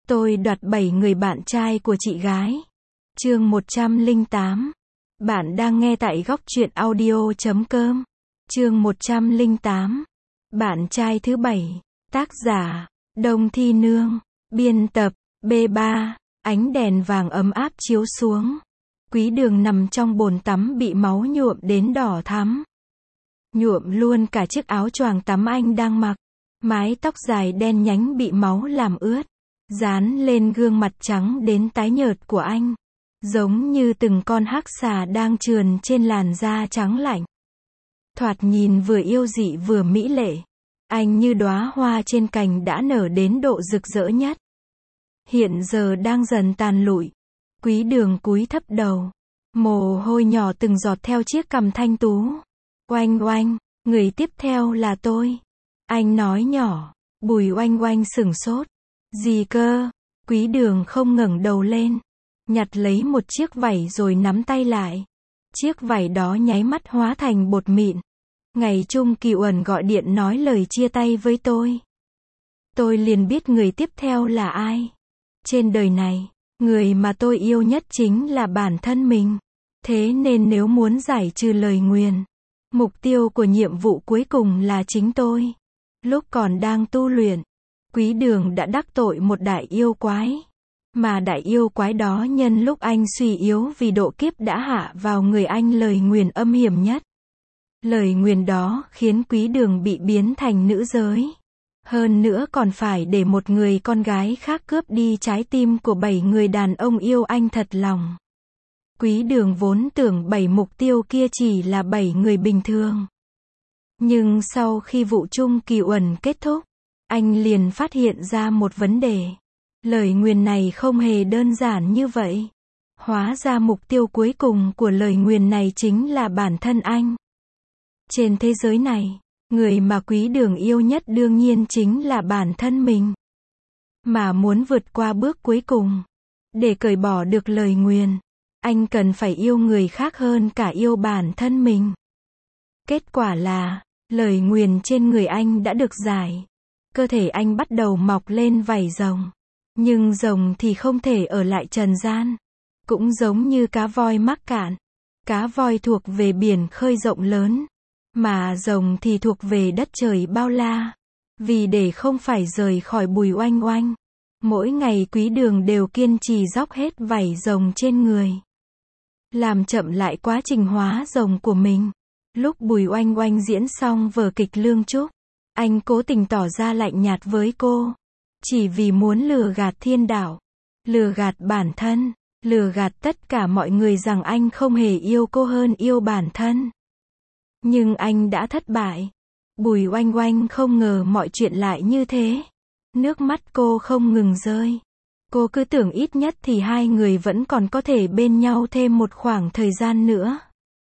Tôi đoạt 7 người bạn trai của chị gái. Chương 108. Bạn đang nghe tại góc truyện audio.com. Chương 108. Bạn trai thứ 7. Tác giả: Đông Thi Nương. Biên tập: B3. Ánh đèn vàng ấm áp chiếu xuống. Quý Đường nằm trong bồn tắm bị máu nhuộm đến đỏ thắm. Nhuộm luôn cả chiếc áo choàng tắm anh đang mặc. Mái tóc dài đen nhánh bị máu làm ướt, dán lên gương mặt trắng đến tái nhợt của anh, giống như từng con hắc xà đang trườn trên làn da trắng lạnh. Thoạt nhìn vừa yêu dị vừa mỹ lệ, anh như đóa hoa trên cành đã nở đến độ rực rỡ nhất. Hiện giờ đang dần tàn lụi. Quý Đường cúi thấp đầu, mồ hôi nhỏ từng giọt theo chiếc cằm thanh tú. Oanh oanh, người tiếp theo là tôi. Anh nói nhỏ. Bùi oanh oanh sửng sốt. Gì cơ? Quý Đường không ngẩng đầu lên, nhặt lấy một chiếc vảy rồi nắm tay lại. Chiếc vảy đó nháy mắt hóa thành bột mịn. Ngày Trung Kỳ Uẩn gọi điện nói lời chia tay với tôi liền biết người tiếp theo là ai. Trên đời này, người mà tôi yêu nhất chính là bản thân mình. Thế nên nếu muốn giải trừ lời nguyền, mục tiêu của nhiệm vụ cuối cùng là chính tôi. Lúc còn đang tu luyện, Quý Đường đã đắc tội một đại yêu quái. Mà đại yêu quái đó nhân lúc anh suy yếu vì độ kiếp đã hạ vào người anh lời nguyền âm hiểm nhất. Lời nguyền đó khiến Quý Đường bị biến thành nữ giới. Hơn nữa còn phải để một người con gái khác cướp đi trái tim của 7 người đàn ông yêu anh thật lòng. Quý Đường vốn tưởng 7 mục tiêu kia chỉ là 7 người bình thường. Nhưng sau khi vụ Trung Kỳ Uẩn kết thúc, anh liền phát hiện ra một vấn đề. Lời nguyền này không hề đơn giản như vậy. Hóa ra mục tiêu cuối cùng của lời nguyền này chính là bản thân anh. Trên thế giới này, người mà Quý Đường yêu nhất đương nhiên chính là bản thân mình. Mà muốn vượt qua bước cuối cùng, để cởi bỏ được lời nguyền, anh cần phải yêu người khác hơn cả yêu bản thân mình. Kết quả là, lời nguyền trên người anh đã được giải. Cơ thể anh bắt đầu mọc lên vảy rồng. Nhưng rồng thì không thể ở lại trần gian. Cũng giống như cá voi mắc cạn. Cá voi thuộc về biển khơi rộng lớn, mà rồng thì thuộc về đất trời bao la. Vì để không phải rời khỏi Bùi oanh oanh, mỗi ngày Quý Đường đều kiên trì róc hết vảy rồng trên người, làm chậm lại quá trình hóa rồng của mình. Lúc Bùi oanh oanh diễn xong vở kịch Lương Trúc, anh cố tình tỏ ra lạnh nhạt với cô, chỉ vì muốn lừa gạt thiên đạo, lừa gạt bản thân, lừa gạt tất cả mọi người rằng anh không hề yêu cô hơn yêu bản thân. Nhưng anh đã thất bại. Bùi oanh oanh không ngờ mọi chuyện lại như thế. Nước mắt cô không ngừng rơi. Cô cứ tưởng ít nhất thì hai người vẫn còn có thể bên nhau thêm một khoảng thời gian nữa.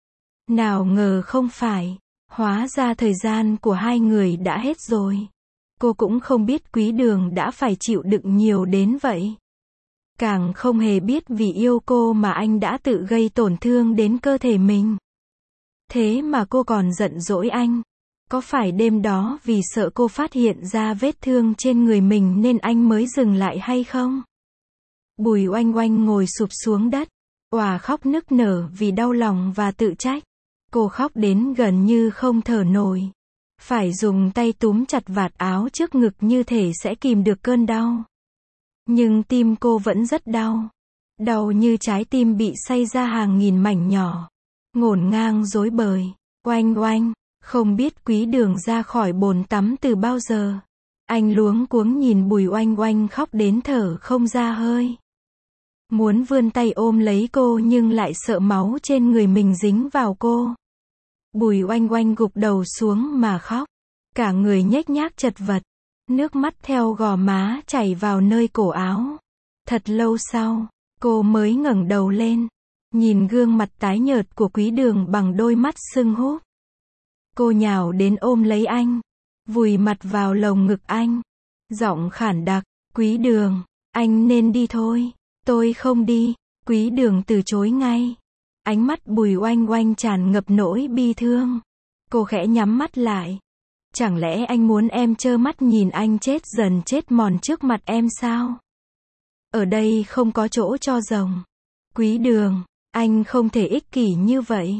Nào ngờ không phải. Hóa ra thời gian của hai người đã hết rồi. Cô cũng không biết Quý Đường đã phải chịu đựng nhiều đến vậy. Càng không hề biết vì yêu cô mà anh đã tự gây tổn thương đến cơ thể mình. Thế mà cô còn giận dỗi anh. Có phải đêm đó vì sợ cô phát hiện ra vết thương trên người mình nên anh mới dừng lại hay không? Bùi oanh oanh ngồi sụp xuống đất, òa khóc nức nở vì đau lòng và tự trách. Cô khóc đến gần như không thở nổi. Phải dùng tay túm chặt vạt áo trước ngực như thể sẽ kìm được cơn đau. Nhưng tim cô vẫn rất đau. Đau như trái tim bị xay ra hàng nghìn mảnh nhỏ, ngổn ngang rối bời. Oanh oanh, không biết Quý Đường ra khỏi bồn tắm từ bao giờ. Anh luống cuống nhìn Bùi oanh oanh khóc đến thở không ra hơi. Muốn vươn tay ôm lấy cô nhưng lại sợ máu trên người mình dính vào cô. Bùi oanh oanh gục đầu xuống mà khóc. Cả người nhếch nhác chật vật. Nước mắt theo gò má chảy vào nơi cổ áo. Thật lâu sau, cô mới ngẩng đầu lên, nhìn gương mặt tái nhợt của Quý Đường bằng đôi mắt sưng húp. Cô nhào đến ôm lấy anh, vùi mặt vào lồng ngực anh. Giọng khản đặc, Quý Đường, anh nên đi thôi. Tôi không đi. Quý Đường từ chối ngay. Ánh mắt Bùi oanh oanh tràn ngập nỗi bi thương. Cô khẽ nhắm mắt lại. Chẳng lẽ anh muốn em trơ mắt nhìn anh chết dần chết mòn trước mặt em sao? Ở đây không có chỗ cho rồng. Quý Đường, anh không thể ích kỷ như vậy.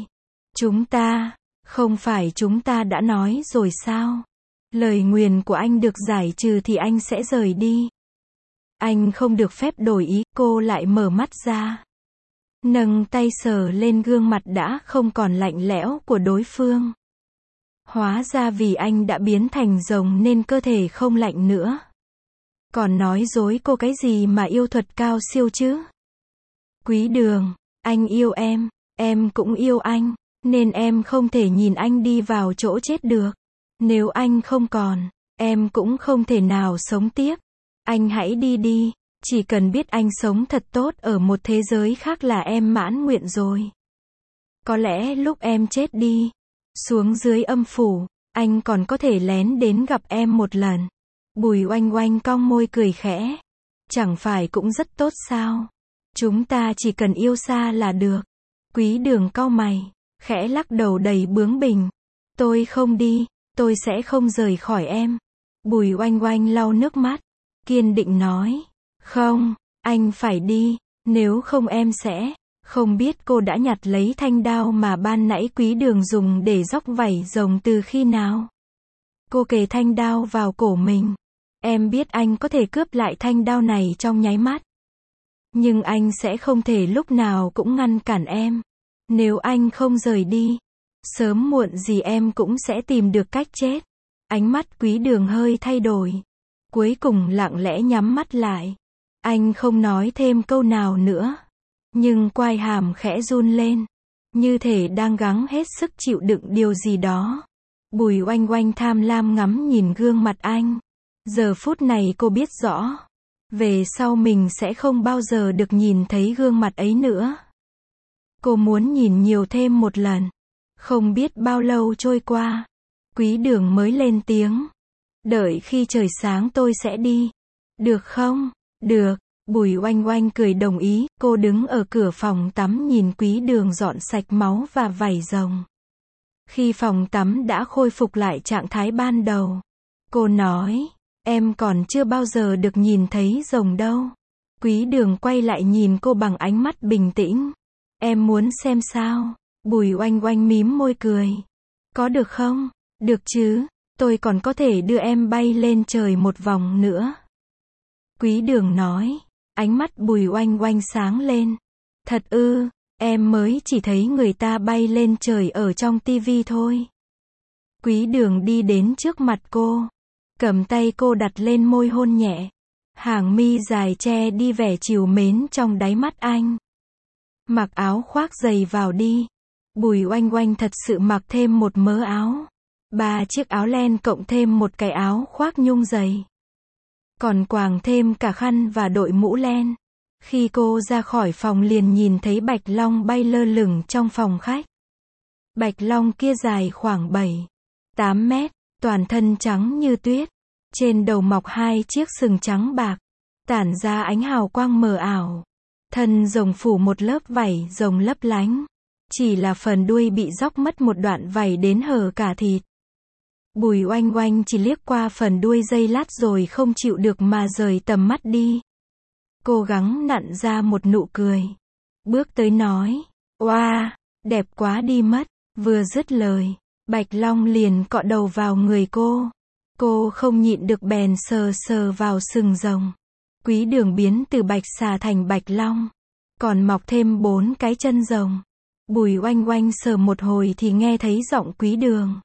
Không phải chúng ta đã nói rồi sao? Lời nguyền của anh được giải trừ thì anh sẽ rời đi. Anh không được phép đổi ý, cô lại mở mắt ra. Nâng tay sờ lên gương mặt đã không còn lạnh lẽo của đối phương. Hóa ra vì anh đã biến thành rồng nên cơ thể không lạnh nữa. Còn nói dối cô cái gì mà yêu thuật cao siêu chứ? Quý Đường, anh yêu em cũng yêu anh, nên em không thể nhìn anh đi vào chỗ chết được. Nếu anh không còn, em cũng không thể nào sống tiếp. Anh hãy đi đi, chỉ cần biết anh sống thật tốt ở một thế giới khác là em mãn nguyện rồi. Có lẽ lúc em chết đi, xuống dưới âm phủ, anh còn có thể lén đến gặp em một lần. Bùi Oanh Oanh cong môi cười khẽ. Chẳng phải cũng rất tốt sao? Chúng ta chỉ cần yêu xa là được. Quý Đường cau mày, khẽ lắc đầu đầy bướng bỉnh. Tôi không đi, tôi sẽ không rời khỏi em. Bùi Oanh Oanh lau nước mắt, kiên định nói. Không, anh phải đi, nếu không em sẽ. Không biết cô đã nhặt lấy thanh đao mà ban nãy Quý Đường dùng để róc vảy rồng từ khi nào? Cô kề thanh đao vào cổ mình. Em biết anh có thể cướp lại thanh đao này trong nháy mắt. Nhưng anh sẽ không thể lúc nào cũng ngăn cản em. Nếu anh không rời đi, sớm muộn gì em cũng sẽ tìm được cách chết. Ánh mắt Quý Đường hơi thay đổi. Cuối cùng lặng lẽ nhắm mắt lại. Anh không nói thêm câu nào nữa. Nhưng quai hàm khẽ run lên. Như thể đang gắng hết sức chịu đựng điều gì đó. Bùi Oanh Oanh tham lam ngắm nhìn gương mặt anh. Giờ phút này cô biết rõ. Về sau mình sẽ không bao giờ được nhìn thấy gương mặt ấy nữa. Cô muốn nhìn nhiều thêm một lần. Không biết bao lâu trôi qua. Quý Đường mới lên tiếng. Đợi khi trời sáng tôi sẽ đi. Được không? Được. Bùi Oanh Oanh cười đồng ý. Cô đứng ở cửa phòng tắm nhìn Quý Đường dọn sạch máu và vảy rồng. Khi phòng tắm đã khôi phục lại trạng thái ban đầu, cô nói, em còn chưa bao giờ được nhìn thấy rồng đâu. Quý Đường quay lại nhìn cô bằng ánh mắt bình tĩnh. Em muốn xem sao? Bùi Oanh Oanh mím môi cười. Có được không? Được chứ, tôi còn có thể đưa em bay lên trời một vòng nữa. Quý Đường nói, ánh mắt Bùi Oanh Oanh sáng lên. Thật ư? Em mới chỉ thấy người ta bay lên trời ở trong tivi thôi. Quý Đường đi đến trước mặt cô, cầm tay cô đặt lên môi hôn nhẹ. Hàng mi dài che đi vẻ trìu mến trong đáy mắt anh. Mặc áo khoác dày vào đi. Bùi Oanh Oanh thật sự mặc thêm một mớ áo. 3 chiếc áo len cộng thêm một cái áo khoác nhung dày. Còn quàng thêm cả khăn và đội mũ len. Khi cô ra khỏi phòng liền nhìn thấy Bạch Long bay lơ lửng trong phòng khách. Bạch Long kia dài khoảng 7-8 mét, toàn thân trắng như tuyết. Trên đầu mọc 2 chiếc sừng trắng bạc, tản ra ánh hào quang mờ ảo. Thân rồng phủ một lớp vảy rồng lấp lánh. Chỉ là phần đuôi bị róc mất một đoạn vảy đến hở cả thịt. Bùi Oanh Oanh chỉ liếc qua phần đuôi giây lát rồi không chịu được mà rời tầm mắt đi. Cố gắng nặn ra một nụ cười. Bước tới nói, oa, đẹp quá đi mất. Vừa dứt lời, Bạch Long liền cọ đầu vào người cô. Cô không nhịn được bèn sờ sờ vào sừng rồng. Quý Đường biến từ bạch xà thành Bạch Long. Còn mọc thêm 4 cái chân rồng. Bùi Oanh Oanh sờ một hồi thì nghe thấy giọng Quý Đường.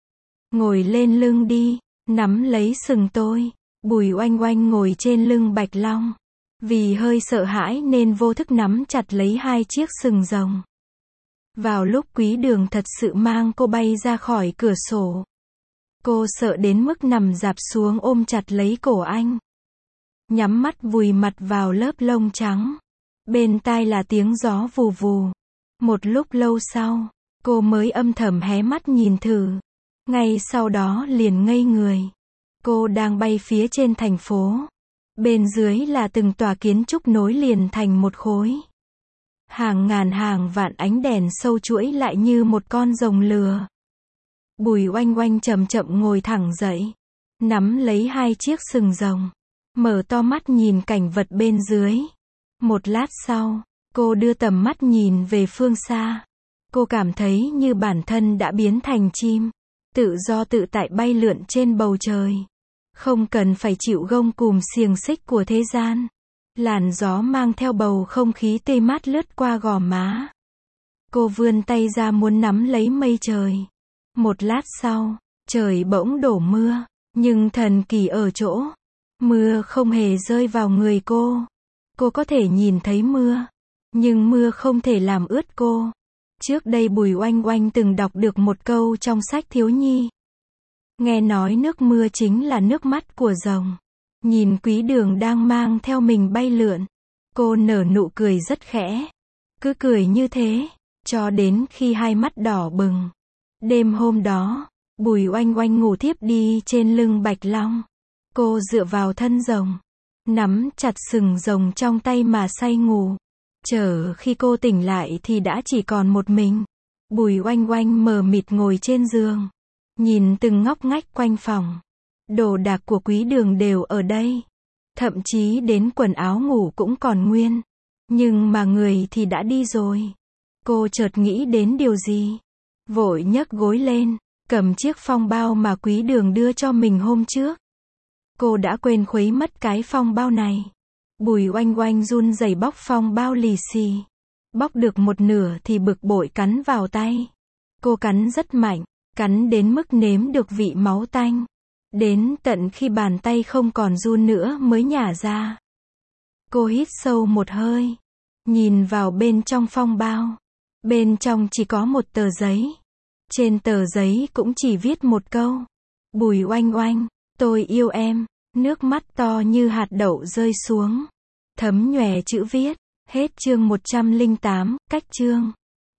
Ngồi lên lưng đi, nắm lấy sừng tôi. Bùi Oanh Oanh ngồi trên lưng Bạch Long. Vì hơi sợ hãi nên vô thức nắm chặt lấy 2 chiếc sừng rồng. Vào lúc Quý Đường thật sự mang cô bay ra khỏi cửa sổ. Cô sợ đến mức nằm dạp xuống ôm chặt lấy cổ anh. Nhắm mắt vùi mặt vào lớp lông trắng. Bên tai là tiếng gió vù vù. Một lúc lâu sau, cô mới âm thầm hé mắt nhìn thử. Ngay sau đó liền ngây người. Cô đang bay phía trên thành phố. Bên dưới là từng tòa kiến trúc nối liền thành một khối. Hàng ngàn hàng vạn ánh đèn sâu chuỗi lại như một con rồng lửa. Bùi Oanh Oanh chậm chậm ngồi thẳng dậy, nắm lấy 2 chiếc sừng rồng. mở to mắt nhìn cảnh vật bên dưới. Một lát sau, cô đưa tầm mắt nhìn về phương xa. Cô cảm thấy như bản thân đã biến thành chim, tự do tự tại bay lượn trên bầu trời. Không cần phải chịu gông cùm xiềng xích của thế gian. Làn gió mang theo bầu không khí tươi mát lướt qua gò má. Cô vươn tay ra muốn nắm lấy mây trời. Một lát sau, trời bỗng đổ mưa. Nhưng thần kỳ ở chỗ, mưa không hề rơi vào người cô. Cô có thể nhìn thấy mưa, nhưng mưa không thể làm ướt cô. Trước đây Bùi Oanh Oanh từng đọc được một câu trong sách thiếu nhi. Nghe nói nước mưa chính là nước mắt của rồng. Nhìn Quý Đường đang mang theo mình bay lượn, cô nở nụ cười rất khẽ. Cứ cười như thế, cho đến khi hai mắt đỏ bừng. Đêm hôm đó, Bùi Oanh Oanh ngủ thiếp đi trên lưng Bạch Long. Cô dựa vào thân rồng, nắm chặt sừng rồng trong tay mà say ngủ. Chờ khi cô tỉnh lại thì đã chỉ còn một mình. Bùi Oanh Oanh mờ mịt ngồi trên giường, nhìn từng ngóc ngách quanh phòng. Đồ đạc của Quý Đường đều ở đây. Thậm chí đến quần áo ngủ cũng còn nguyên. Nhưng mà người thì đã đi rồi. Cô chợt nghĩ đến điều gì. Vội nhấc gối lên, cầm chiếc phong bao mà Quý Đường đưa cho mình hôm trước. Cô đã quên khuấy mất cái phong bao này. Bùi Oanh Oanh run rẩy bóc phong bao lì xì. Bóc được một nửa thì bực bội cắn vào tay. Cô cắn rất mạnh, cắn đến mức nếm được vị máu tanh. Đến tận khi bàn tay không còn run nữa mới nhả ra. Cô hít sâu một hơi, nhìn vào bên trong phong bao. Bên trong chỉ có một tờ giấy. Trên tờ giấy cũng chỉ viết một câu. Bùi Oanh Oanh, tôi yêu em. Nước mắt to như hạt đậu rơi xuống. Thấm nhòe chữ viết. Hết chương 108, cách chương.